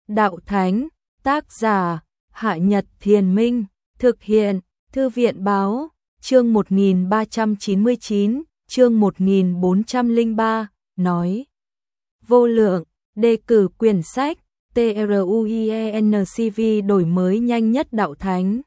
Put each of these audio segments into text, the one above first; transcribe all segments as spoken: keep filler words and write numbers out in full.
Đạo Thánh, tác giả, Hạ Nhật Thiền Minh, thực hiện, Thư viện Báo, chương một nghìn ba trăm chín mươi chín, chương một nghìn bốn trăm lẻ ba, nói. Vô lượng, đề cử quyển sách, TRUIENCV đổi mới nhanh nhất Đạo Thánh.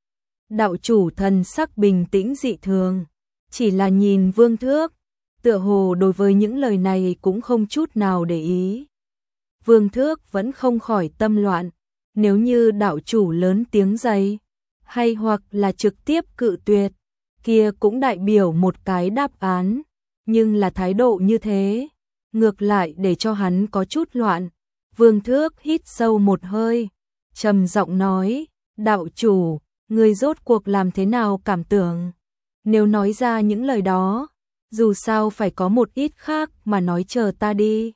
Đạo chủ thần sắc bình tĩnh dị thường, chỉ là nhìn Vương Thước, tựa hồ đối với những lời này cũng không chút nào để ý. Vương Thước vẫn không khỏi tâm loạn, nếu như đạo chủ lớn tiếng dày, hay hoặc là trực tiếp cự tuyệt, kia cũng đại biểu một cái đáp án, nhưng là thái độ như thế, ngược lại để cho hắn có chút loạn. Vương Thước hít sâu một hơi, trầm giọng nói, đạo chủ, người rốt cuộc làm thế nào cảm tưởng? Nếu nói ra những lời đó, dù sao phải có một ít khác mà nói chờ ta đi.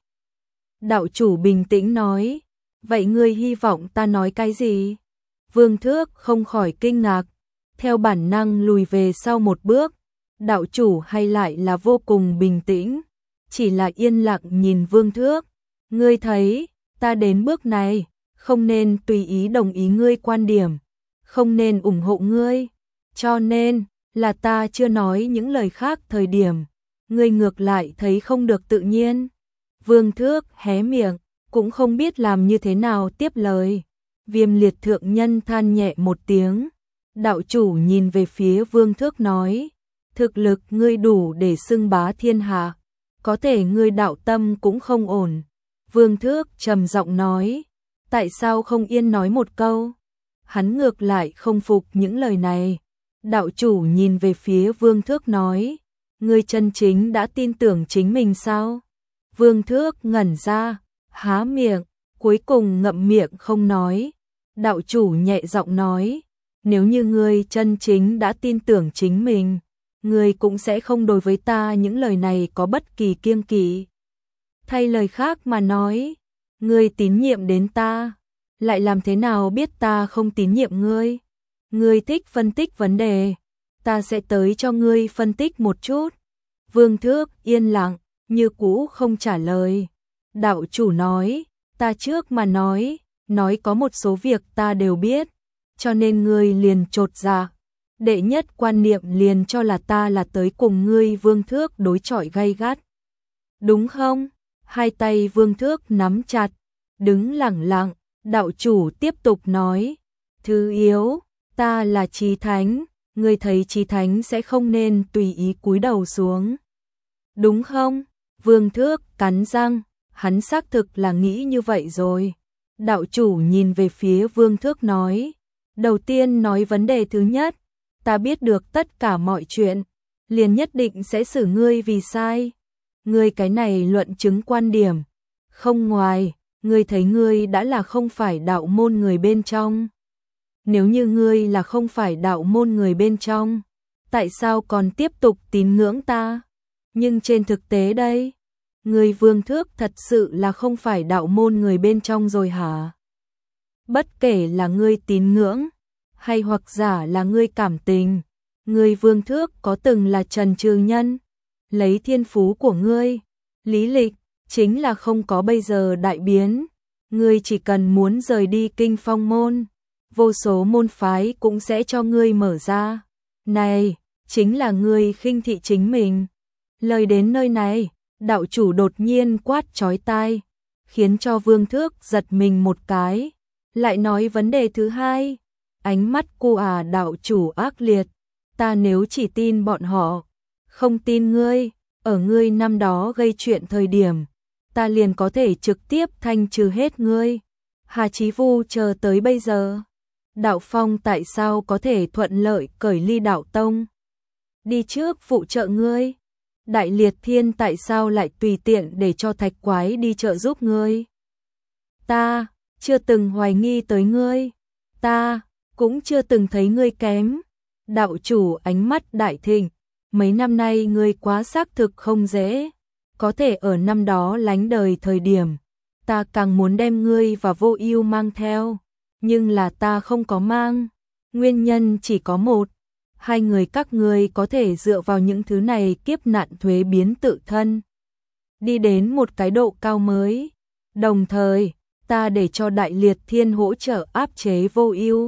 Đạo chủ bình tĩnh nói, vậy ngươi hy vọng ta nói cái gì? Vương Thước không khỏi kinh ngạc, theo bản năng lùi về sau một bước. Đạo chủ hay lại là vô cùng bình tĩnh, chỉ là yên lặng nhìn Vương Thước. Ngươi thấy, ta đến bước này, không nên tùy ý đồng ý ngươi quan điểm, không nên ủng hộ ngươi, cho nên là ta chưa nói những lời khác thời điểm, ngươi ngược lại thấy không được tự nhiên. Vương Thước hé miệng, cũng không biết làm như thế nào tiếp lời. Viêm liệt thượng nhân than nhẹ một tiếng, đạo chủ nhìn về phía Vương Thước nói, thực lực ngươi đủ để xưng bá thiên hạ, có thể ngươi đạo tâm cũng không ổn. Vương Thước trầm giọng nói, tại sao không yên nói một câu? Hắn ngược lại không phục những lời này. Đạo chủ nhìn về phía Vương Thước nói, ngươi chân chính đã tin tưởng chính mình sao? Vương Thước ngẩn ra, há miệng, cuối cùng ngậm miệng không nói. Đạo chủ nhẹ giọng nói, nếu như ngươi chân chính đã tin tưởng chính mình, ngươi cũng sẽ không đối với ta những lời này có bất kỳ kiêng kỵ. Thay lời khác mà nói, ngươi tín nhiệm đến ta, lại làm thế nào biết ta không tín nhiệm ngươi? Ngươi thích phân tích vấn đề, ta sẽ tới cho ngươi phân tích một chút. Vương Thước yên lặng, như cũ không trả lời. Đạo chủ nói, ta trước mà nói, nói có một số việc ta đều biết, cho nên ngươi liền chột dạ. Đệ nhất quan niệm liền cho là ta là tới cùng ngươi Vương Thước đối chọi gay gắt. Đúng không? Hai tay Vương Thước nắm chặt, đứng lẳng lặng. Đạo chủ tiếp tục nói, thứ yếu, ta là chí thánh, ngươi thấy chí thánh sẽ không nên tùy ý cúi đầu xuống. Đúng không? Vương Thước cắn răng, hắn xác thực là nghĩ như vậy rồi. Đạo chủ nhìn về phía Vương Thước nói, đầu tiên nói vấn đề thứ nhất, ta biết được tất cả mọi chuyện, liền nhất định sẽ xử ngươi vì sai. Ngươi cái này luận chứng quan điểm, không ngoài, ngươi thấy ngươi đã là không phải đạo môn người bên trong. Nếu như ngươi là không phải đạo môn người bên trong, tại sao còn tiếp tục tín ngưỡng ta? Nhưng trên thực tế đây, ngươi Vương Thước thật sự là không phải đạo môn người bên trong rồi hả? Bất kể là ngươi tín ngưỡng, hay hoặc giả là ngươi cảm tình, ngươi Vương Thước có từng là trần trừ nhân, lấy thiên phú của ngươi, lý lịch, chính là không có bây giờ đại biến. Ngươi chỉ cần muốn rời đi Kinh Phong môn, vô số môn phái cũng sẽ cho ngươi mở ra. Này, chính là ngươi khinh thị chính mình. Lời đến nơi này, đạo chủ đột nhiên quát chói tai, khiến cho Vương Thước giật mình một cái. Lại nói vấn đề thứ hai, ánh mắt cô à đạo chủ ác liệt, ta nếu chỉ tin bọn họ, không tin ngươi, ở ngươi năm đó gây chuyện thời điểm, ta liền có thể trực tiếp thanh trừ hết ngươi. Hà Chí Vu chờ tới bây giờ, Đạo Phong tại sao có thể thuận lợi cởi ly đạo tông, đi trước phụ trợ ngươi? Đại Liệt Thiên tại sao lại tùy tiện để cho Thạch Quái đi trợ giúp ngươi? Ta chưa từng hoài nghi tới ngươi, ta cũng chưa từng thấy ngươi kém. Đạo chủ ánh mắt đại thịnh, mấy năm nay ngươi quá xác thực không dễ, có thể ở năm đó lánh đời thời điểm, ta càng muốn đem ngươi và Vô Ưu mang theo, nhưng là ta không có mang, nguyên nhân chỉ có một, hai người các ngươi có thể dựa vào những thứ này kiếp nạn thuế biến tự thân, đi đến một cái độ cao mới, đồng thời, ta để cho Đại Liệt Thiên hỗ trợ áp chế Vô Ưu.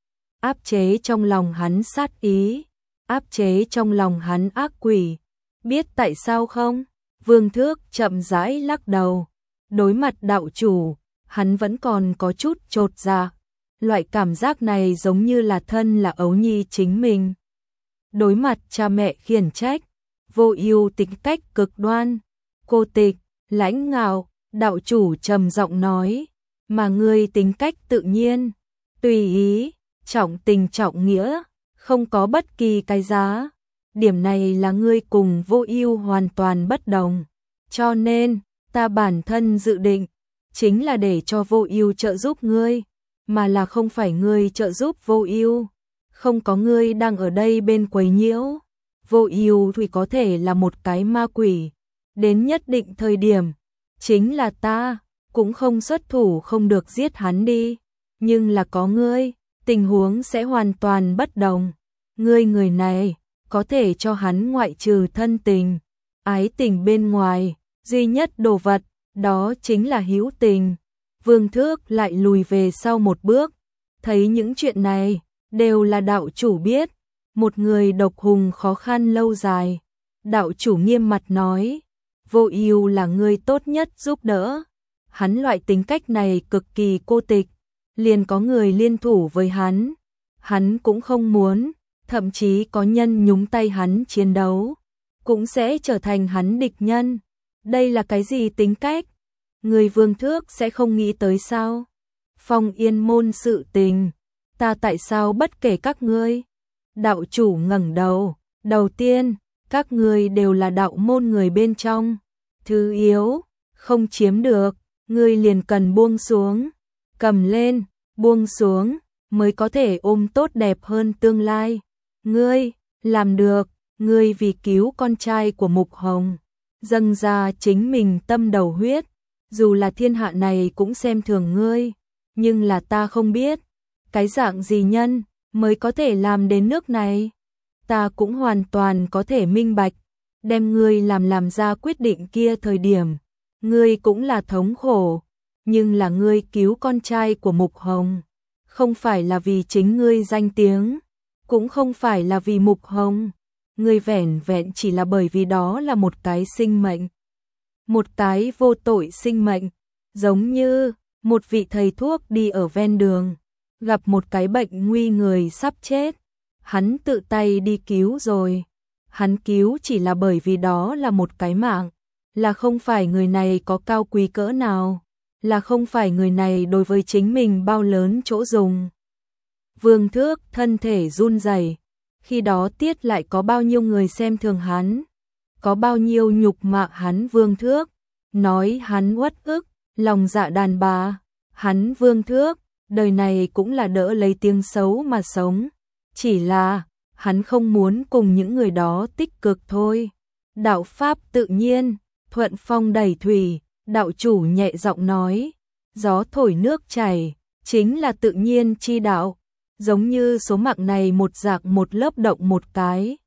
Áp chế trong lòng hắn sát ý, áp chế trong lòng hắn ác quỷ. Biết tại sao không? Vương Thước chậm rãi lắc đầu. Đối mặt đạo chủ, hắn vẫn còn có chút chột dạ. Loại cảm giác này giống như là thân là ấu nhi chính mình. Đối mặt cha mẹ khiển trách, Vô Ưu tính cách cực đoan, cô tịch, lãnh ngạo, đạo chủ trầm giọng nói, mà ngươi tính cách tự nhiên, tùy ý, trọng tình trọng nghĩa, không có bất kỳ cái giá. Điểm này là ngươi cùng Vô Ưu hoàn toàn bất đồng. Cho nên, ta bản thân dự định chính là để cho Vô Ưu trợ giúp ngươi, mà là không phải ngươi trợ giúp Vô Ưu. Không có ngươi đang ở đây bên quấy nhiễu, Vô Ưu thì có thể là một cái ma quỷ, đến nhất định thời điểm, chính là ta cũng không xuất thủ không được giết hắn đi, nhưng là có ngươi, tình huống sẽ hoàn toàn bất đồng. Ngươi người này có thể cho hắn ngoại trừ thân tình, ái tình bên ngoài, duy nhất đồ vật, đó chính là hữu tình. Vương Thước lại lùi về sau một bước, thấy những chuyện này đều là đạo chủ biết, một người độc hùng khó khăn lâu dài. Đạo chủ nghiêm mặt nói, Vô Ưu là người tốt nhất giúp đỡ. Hắn loại tính cách này cực kỳ cô tịch, liền có người liên thủ với hắn, hắn cũng không muốn, thậm chí có nhân nhúng tay hắn chiến đấu, cũng sẽ trở thành hắn địch nhân. Đây là cái gì tính cách? Người Vương Thước sẽ không nghĩ tới sao? Phong Yên môn sự tình, ta tại sao bất kể các ngươi? Đạo chủ ngẩng đầu, đầu tiên, các ngươi đều là đạo môn người bên trong, thứ yếu, không chiếm được, ngươi liền cần buông xuống, cầm lên, buông xuống, mới có thể ôm tốt đẹp hơn tương lai. Ngươi, làm được, ngươi vì cứu con trai của Mục Hồng, dâng ra chính mình tâm đầu huyết, dù là thiên hạ này cũng xem thường ngươi, nhưng là ta không biết, cái dạng gì nhân mới có thể làm đến nước này. Ta cũng hoàn toàn có thể minh bạch, đem ngươi làm làm ra quyết định kia thời điểm, ngươi cũng là thống khổ, nhưng là ngươi cứu con trai của Mục Hồng, không phải là vì chính ngươi danh tiếng, cũng không phải là vì Mục Hồng, ngươi vẻn vẹn chỉ là bởi vì đó là một cái sinh mệnh, một cái vô tội sinh mệnh, giống như một vị thầy thuốc đi ở ven đường, gặp một cái bệnh nguy người sắp chết, hắn tự tay đi cứu rồi, hắn cứu chỉ là bởi vì đó là một cái mạng, là không phải người này có cao quý cỡ nào, là không phải người này đối với chính mình bao lớn chỗ dùng. Vương Thước thân thể run rẩy, khi đó tiết lại có bao nhiêu người xem thường hắn, có bao nhiêu nhục mạ hắn Vương Thước, nói hắn uất ức, lòng dạ đàn bà, hắn Vương Thước, đời này cũng là đỡ lấy tiếng xấu mà sống, chỉ là hắn không muốn cùng những người đó tích cực thôi. Đạo pháp tự nhiên, thuận phong đẩy thủy, đạo chủ nhẹ giọng nói, gió thổi nước chảy, chính là tự nhiên chi đạo, giống như số mạng này một dạng một lớp động một cái.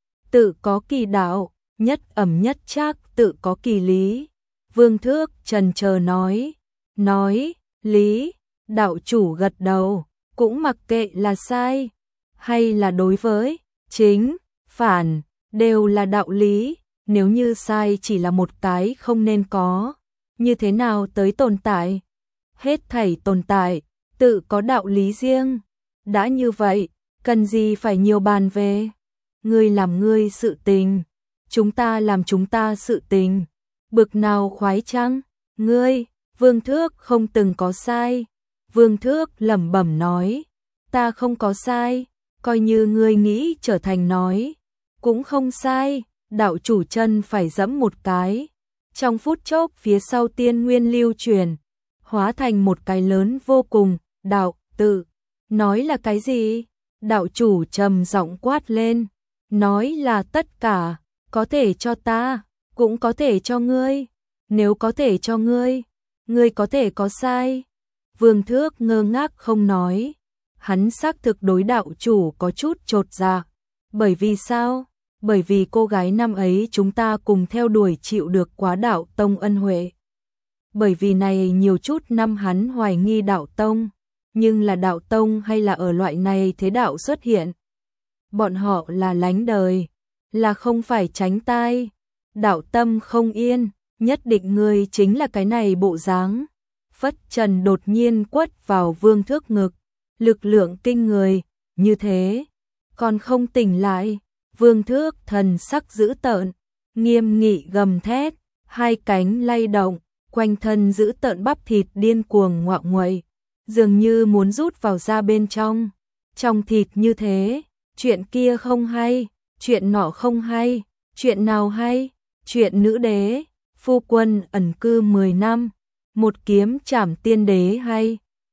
Tự có kỳ đạo, nhất ẩm nhất trác, tự có kỳ lý. Vương Thước trần chờ nói, nói, lý, đạo chủ gật đầu, cũng mặc kệ là sai, hay là đối với, chính, phản, đều là đạo lý, nếu như sai chỉ là một cái không nên có, như thế nào tới tồn tại? Hết thảy tồn tại, tự có đạo lý riêng, đã như vậy, cần gì phải nhiều bàn về? Ngươi làm ngươi sự tình, chúng ta làm chúng ta sự tình, bực nào khoái chăng? Ngươi, Vương Thước không từng có sai. Vương Thước lẩm bẩm nói, ta không có sai, coi như ngươi nghĩ trở thành nói, cũng không sai. Đạo chủ chân phải dẫm một cái, trong phút chốc phía sau tiên nguyên lưu truyền, hóa thành một cái lớn vô cùng, đạo, tự, nói là cái gì? Đạo chủ trầm giọng quát lên, nói là tất cả, có thể cho ta, cũng có thể cho ngươi, nếu có thể cho ngươi, ngươi có thể có sai. Vương Thước ngơ ngác không nói, hắn xác thực đối đạo chủ có chút chột dạ, bởi vì sao? Bởi vì cô gái năm ấy chúng ta cùng theo đuổi chịu được quá đạo tông ân huệ. bởi vì này nhiều chút năm hắn hoài nghi đạo tông, nhưng là đạo tông hay là ở loại này thế đạo xuất hiện. Bọn họ là lánh đời, là không phải tránh tai, đạo tâm không yên, nhất định ngươi chính là cái này bộ dáng. Phất trần đột nhiên quất vào Vương Thước ngực, lực lượng kinh người, như thế, còn không tỉnh lại. Vương Thước thần sắc dữ tợn, nghiêm nghị gầm thét, hai cánh lay động, quanh thân giữ tợn bắp thịt điên cuồng ngoạ nguậy, dường như muốn rút vào da bên trong. Trong thịt như thế, chuyện kia không hay, chuyện nọ không hay, chuyện nào hay, chuyện nữ đế, phu quân ẩn cư mười năm, một kiếm trảm tiên đế hay,